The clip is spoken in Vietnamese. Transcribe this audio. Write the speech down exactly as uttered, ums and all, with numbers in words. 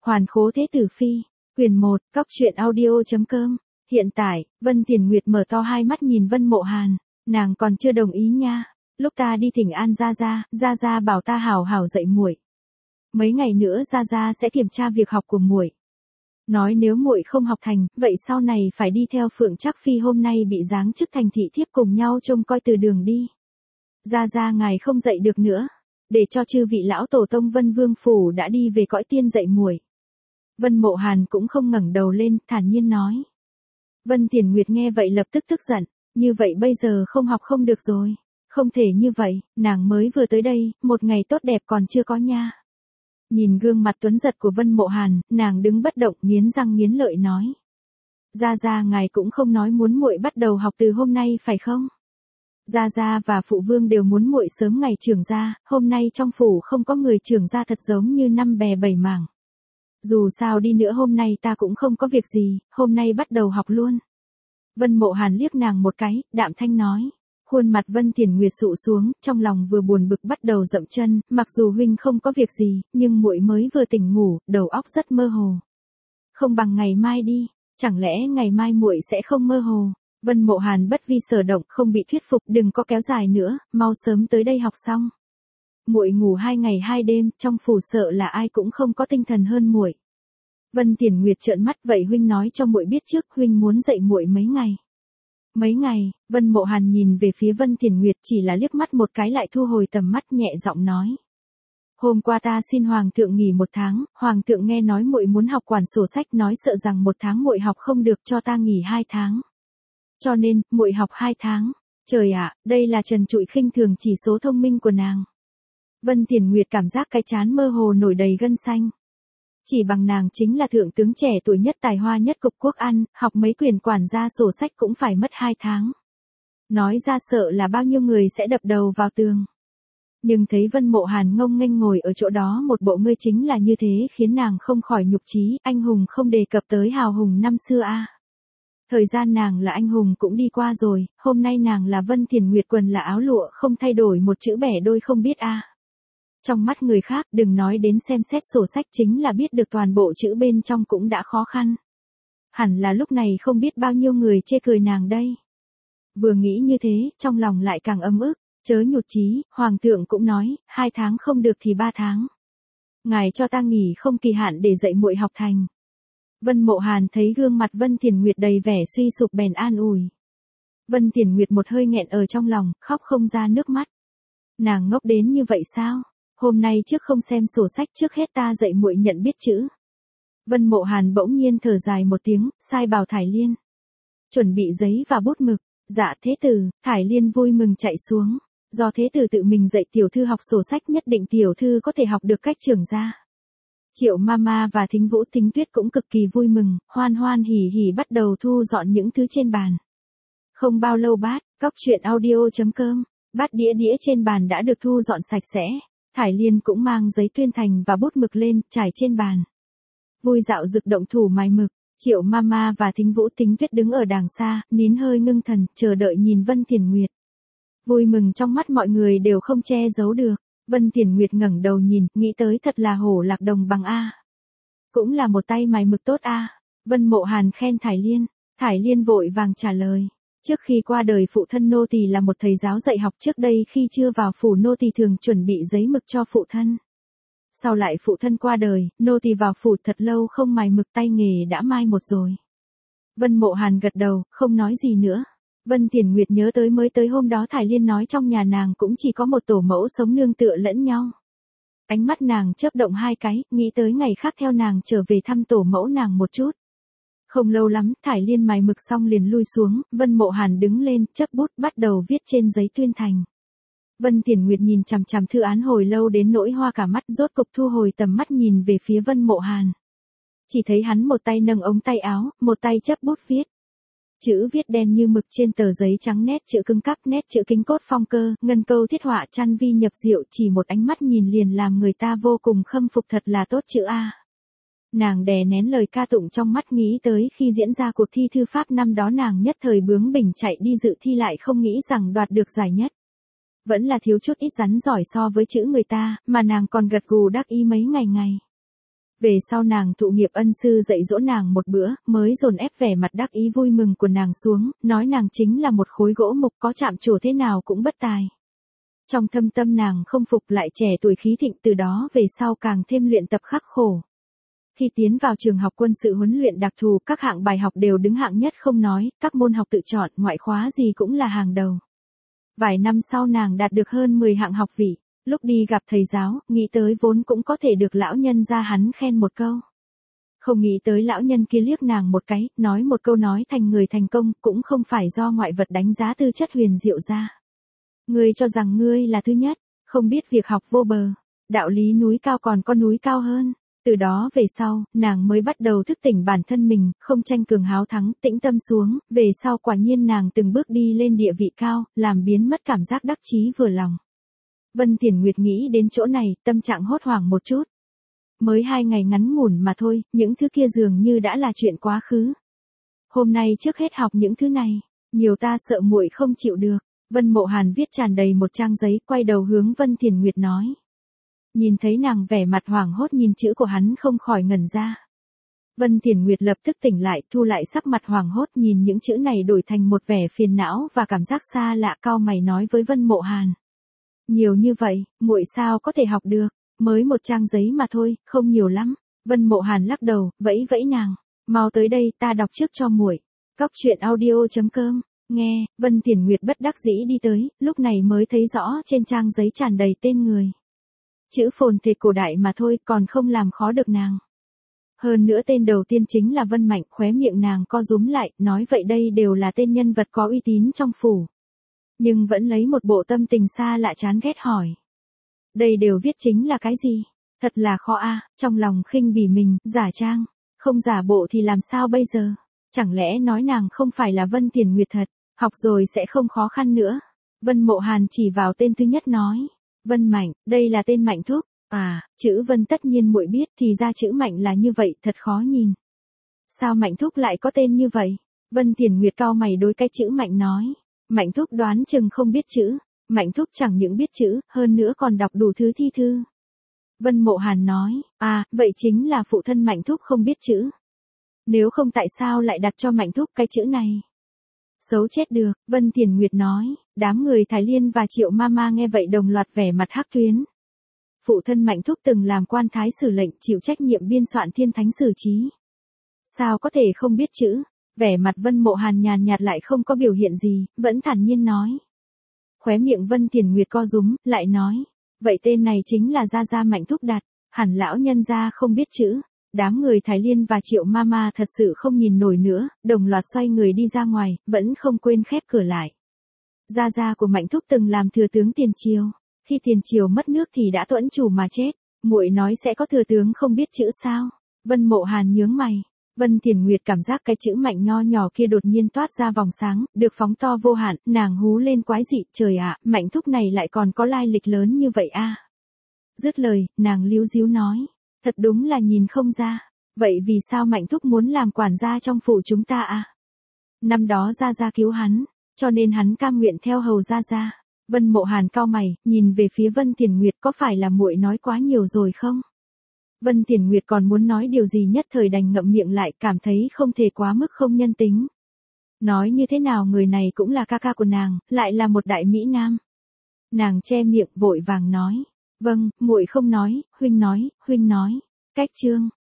Hoàn khố thế tử phi, quyền một, cóc truyện audio.com. Hiện tại, Vân Tiền Nguyệt mở to hai mắt nhìn Vân Mộ Hàn, nàng còn chưa đồng ý nha. Lúc ta đi thỉnh an Gia Gia, Gia Gia bảo ta hảo hảo dạy muội. Mấy ngày nữa Gia Gia sẽ kiểm tra việc học của muội. Nói nếu muội không học thành, vậy sau này phải đi theo Phượng Trác Phi hôm nay bị giáng chức thành thị thiếp cùng nhau trông coi từ đường đi. Gia Gia ngài không dạy được nữa, để cho chư vị lão tổ tông Vân Vương phủ đã đi về cõi tiên dạy muội. Vân Mộ Hàn cũng không ngẩng đầu lên, thản nhiên nói. Vân Tiền Nguyệt nghe vậy lập tức tức giận, như vậy bây giờ không học không được rồi. Không thể như vậy, nàng mới vừa tới đây, một ngày tốt đẹp còn chưa có nha. Nhìn gương mặt tuấn giật của Vân Mộ Hàn, nàng đứng bất động, nghiến răng nghiến lợi nói. Gia Gia ngài cũng không nói muốn muội bắt đầu học từ hôm nay phải không? Gia Gia và phụ vương đều muốn muội sớm ngày trưởng gia, hôm nay trong phủ không có người trưởng gia thật giống như năm bè bảy mảng. Dù sao đi nữa hôm nay ta cũng không có việc gì, hôm nay bắt đầu học luôn. Vân Mộ Hàn liếc nàng một cái, đạm thanh nói. Khuôn mặt Vân Tiền Nguyệt sụ xuống, trong lòng vừa buồn bực bắt đầu dậm chân, mặc dù huynh không có việc gì, nhưng muội mới vừa tỉnh ngủ, đầu óc rất mơ hồ. Không bằng ngày mai đi, chẳng lẽ ngày mai muội sẽ không mơ hồ? Vân Mộ Hàn bất vi sở động, không bị thuyết phục, đừng có kéo dài nữa, mau sớm tới đây học xong. Muội ngủ hai ngày hai đêm, trong phủ sợ là ai cũng không có tinh thần hơn muội. Vân Tiền Nguyệt trợn mắt, vậy huynh nói cho muội biết trước, huynh muốn dạy muội mấy ngày? Mấy ngày? Vân Mộ Hàn nhìn về phía Vân Tiền Nguyệt, chỉ là liếc mắt một cái lại thu hồi tầm mắt, nhẹ giọng nói. Hôm qua ta xin hoàng thượng nghỉ một tháng, hoàng thượng nghe nói muội muốn học quản sổ sách, nói sợ rằng một tháng muội học không được, cho ta nghỉ hai tháng. Cho nên, muội học hai tháng. Trời ạ, đây là trần trụi khinh thường chỉ số thông minh của nàng. Vân Tiền Nguyệt cảm giác cái trán mơ hồ nổi đầy gân xanh. Chỉ bằng nàng chính là thượng tướng trẻ tuổi nhất, tài hoa nhất cục quốc ăn, học mấy quyền quản gia sổ sách cũng phải mất hai tháng. Nói ra sợ là bao nhiêu người sẽ đập đầu vào tường. Nhưng thấy Vân Mộ Hàn ngông nghênh ngồi ở chỗ đó một bộ ngươi chính là như thế, khiến nàng không khỏi nhục chí, anh hùng không đề cập tới hào hùng năm xưa a. À. Thời gian nàng là anh hùng cũng đi qua rồi, hôm nay nàng là Vân Tiền Nguyệt, quần là áo lụa không thay đổi một chữ bẻ đôi không biết a. À. Trong mắt người khác, đừng nói đến xem xét sổ sách, chính là biết được toàn bộ chữ bên trong cũng đã khó khăn. Hẳn là lúc này không biết bao nhiêu người chê cười nàng đây. Vừa nghĩ như thế, trong lòng lại càng ấm ức, chớ nhụt chí, hoàng thượng cũng nói, hai tháng không được thì ba tháng. Ngài cho ta nghỉ không kỳ hạn để dạy muội học thành. Vân Mộ Hàn thấy gương mặt Vân Tiền Nguyệt đầy vẻ suy sụp bèn an ủi. Vân Tiền Nguyệt một hơi nghẹn ở trong lòng, khóc không ra nước mắt. Nàng ngốc đến như vậy sao? Hôm nay trước không xem sổ sách, trước hết ta dạy muội nhận biết chữ. Vân Mộ Hàn bỗng nhiên thở dài một tiếng, sai bảo Thải Liên chuẩn bị giấy và bút mực. Dạ thế tử. Thải Liên vui mừng chạy xuống. Do thế tử tự mình dạy tiểu thư học sổ sách, nhất định tiểu thư có thể học được cách trưởng gia. Triệu Mama và Thính Vũ Thính Tuyết cũng cực kỳ vui mừng, hoan hoan hỉ hỉ bắt đầu thu dọn những thứ trên bàn. Không bao lâu bát, cóc truyện audio.com, bát đĩa đĩa trên bàn đã được thu dọn sạch sẽ. Thải Liên cũng mang giấy tuyên thành và bút mực lên, trải trên bàn. Vui dạo dực động thủ mài mực. Triệu Mama và Thính Vũ Thính Tuyết đứng ở đàng xa, nín hơi ngưng thần, chờ đợi nhìn Vân Tiền Nguyệt. Vui mừng trong mắt mọi người đều không che giấu được. Vân Tiền Nguyệt ngẩng đầu nhìn, nghĩ tới thật là hổ lạc đồng bằng a. Cũng là một tay mài mực tốt a. Vân Mộ Hàn khen Thải Liên. Thải Liên vội vàng trả lời. Trước khi qua đời phụ thân nô tỳ là một thầy giáo dạy học, trước đây khi chưa vào phủ nô tỳ thường chuẩn bị giấy mực cho phụ thân. Sau lại phụ thân qua đời, nô tỳ vào phủ thật lâu không mài mực, tay nghề đã mai một rồi. Vân Mộ Hàn gật đầu, không nói gì nữa. Vân Tiền Nguyệt nhớ tới mới tới hôm đó Thải Liên nói trong nhà nàng cũng chỉ có một tổ mẫu sống nương tựa lẫn nhau. Ánh mắt nàng chớp động hai cái, nghĩ tới ngày khác theo nàng trở về thăm tổ mẫu nàng một chút. Không lâu lắm, Thải Liên mài mực xong liền lui xuống, Vân Mộ Hàn đứng lên, chấp bút bắt đầu viết trên giấy tuyên thành. Vân Tiền Nguyệt nhìn chằm chằm thư án hồi lâu đến nỗi hoa cả mắt, rốt cục thu hồi tầm mắt nhìn về phía Vân Mộ Hàn. Chỉ thấy hắn một tay nâng ống tay áo, một tay chấp bút viết. Chữ viết đen như mực trên tờ giấy trắng, nét chữ cứng cáp, nét chữ kính cốt phong cơ, ngân câu thiết họa chăn vi nhập diệu, chỉ một ánh mắt nhìn liền làm người ta vô cùng khâm phục, thật là tốt chữ a. Nàng đè nén lời ca tụng trong mắt, nghĩ tới khi diễn ra cuộc thi thư pháp năm đó nàng nhất thời bướng bỉnh chạy đi dự thi, lại không nghĩ rằng đoạt được giải nhất. Vẫn là thiếu chút ít rắn giỏi so với chữ người ta, mà nàng còn gật gù đắc ý mấy ngày ngày. Về sau nàng thụ nghiệp ân sư dạy dỗ nàng một bữa, mới dồn ép vẻ mặt đắc ý vui mừng của nàng xuống, nói nàng chính là một khối gỗ mục có chạm trổ thế nào cũng bất tài. Trong thâm tâm nàng không phục lại trẻ tuổi khí thịnh, từ đó về sau càng thêm luyện tập khắc khổ. Khi tiến vào trường học quân sự huấn luyện đặc thù, các hạng bài học đều đứng hạng nhất không nói, các môn học tự chọn, ngoại khóa gì cũng là hàng đầu. Vài năm sau nàng đạt được hơn mười hạng học vị, lúc đi gặp thầy giáo, nghĩ tới vốn cũng có thể được lão nhân ra hắn khen một câu. Không nghĩ tới lão nhân kia liếc nàng một cái, nói một câu nói thành người thành công, cũng không phải do ngoại vật đánh giá tư chất huyền diệu ra. Ngươi cho rằng ngươi là thứ nhất, không biết việc học vô bờ, đạo lý núi cao còn có núi cao hơn. Từ đó về sau, nàng mới bắt đầu thức tỉnh bản thân mình, không tranh cường háo thắng, tĩnh tâm xuống, về sau quả nhiên nàng từng bước đi lên địa vị cao, làm biến mất cảm giác đắc chí vừa lòng. Vân Tiền Nguyệt nghĩ đến chỗ này, tâm trạng hốt hoảng một chút. Mới hai ngày ngắn ngủn mà thôi, những thứ kia dường như đã là chuyện quá khứ. Hôm nay trước hết học những thứ này, nhiều ta sợ muội không chịu được. Vân Mộ Hàn viết tràn đầy một trang giấy, quay đầu hướng Vân Tiền Nguyệt nói. Nhìn thấy nàng vẻ mặt hoảng hốt nhìn chữ của hắn không khỏi ngẩn ra. Vân Tiền Nguyệt lập tức tỉnh lại, thu lại sắc mặt hoảng hốt, nhìn những chữ này đổi thành một vẻ phiền não và cảm giác xa lạ, cau mày nói với Vân Mộ Hàn. Nhiều như vậy, muội sao có thể học được, mới một trang giấy mà thôi, không nhiều lắm. Vân Mộ Hàn lắc đầu, vẫy vẫy nàng, mau tới đây, ta đọc trước cho muội. Cóc truyện audio chấm com. Nghe, Vân Tiền Nguyệt bất đắc dĩ đi tới, lúc này mới thấy rõ trên trang giấy tràn đầy tên người. Chữ phồn thể cổ đại mà thôi, còn không làm khó được nàng. Hơn nữa tên đầu tiên chính là Vân Mạnh, khóe miệng nàng co rúm lại, nói vậy đây đều là tên nhân vật có uy tín trong phủ. Nhưng vẫn lấy một bộ tâm tình xa lạ chán ghét hỏi. Đây đều viết chính là cái gì? Thật là khó a. Trong lòng khinh bỉ mình, giả trang. Không giả bộ thì làm sao bây giờ? Chẳng lẽ nói nàng không phải là Vân Tiền Nguyệt thật, học rồi sẽ không khó khăn nữa. Vân Mộ Hàn chỉ vào tên thứ nhất nói. Vân Mạnh, đây là tên Mạnh Thúc. À, chữ Vân tất nhiên muội biết, thì ra chữ Mạnh là như vậy, thật khó nhìn. Sao Mạnh Thúc lại có tên như vậy? Vân Tiền Nguyệt cau mày đối cái chữ Mạnh nói. Mạnh Thúc đoán chừng không biết chữ. Mạnh Thúc chẳng những biết chữ, hơn nữa còn đọc đủ thứ thi thư. Vân Mộ Hàn nói. À, vậy chính là phụ thân Mạnh Thúc không biết chữ. Nếu không tại sao lại đặt cho Mạnh Thúc cái chữ này? Xấu chết được, Vân Tiền Nguyệt nói. Đám người Thái Liên và Triệu Mama nghe vậy đồng loạt vẻ mặt hắc tuyến. Phụ thân Mạnh Thúc từng làm quan thái sử lệnh, chịu trách nhiệm biên soạn thiên thánh sử chí. Sao có thể không biết chữ? Vẻ mặt Vân Mộ Hàn nhàn nhạt lại không có biểu hiện gì, vẫn thản nhiên nói. Khóe miệng Vân Tiền Nguyệt co rúm, lại nói. Vậy tên này chính là gia gia Mạnh Thúc đặt, hẳn lão nhân gia không biết chữ. Đám người Thái Liên và Triệu Mama thật sự không nhìn nổi nữa, đồng loạt xoay người đi ra ngoài, vẫn không quên khép cửa lại. Gia gia của Mạnh Thúc từng làm thừa tướng tiền triều, khi tiền triều mất nước thì đã tuẫn chủ mà chết, muội nói sẽ có thừa tướng không biết chữ sao? Vân Mộ Hàn nhướng mày. Vân Tiền Nguyệt cảm giác cái chữ Mạnh nho nhỏ kia đột nhiên toát ra vòng sáng, được phóng to vô hạn, nàng hú lên quái dị, trời ạ, Mạnh Thúc này lại còn có lai lịch lớn như vậy a. Dứt lời, nàng líu díu nói. Thật đúng là nhìn không ra. Vậy vì sao Mạnh Thúc muốn làm quản gia trong phủ chúng ta à? Năm đó gia gia cứu hắn, cho nên hắn cam nguyện theo hầu gia gia. Vân Mộ Hàn cau mày, nhìn về phía Vân Tiền Nguyệt, có phải là muội nói quá nhiều rồi không? Vân Tiền Nguyệt còn muốn nói điều gì nhất thời đành ngậm miệng lại, cảm thấy không thể quá mức không nhân tính. Nói như thế nào người này cũng là ca ca của nàng, lại là một đại mỹ nam. Nàng che miệng vội vàng nói. Vâng, muội không nói, huynh nói, huynh nói. Cách chương.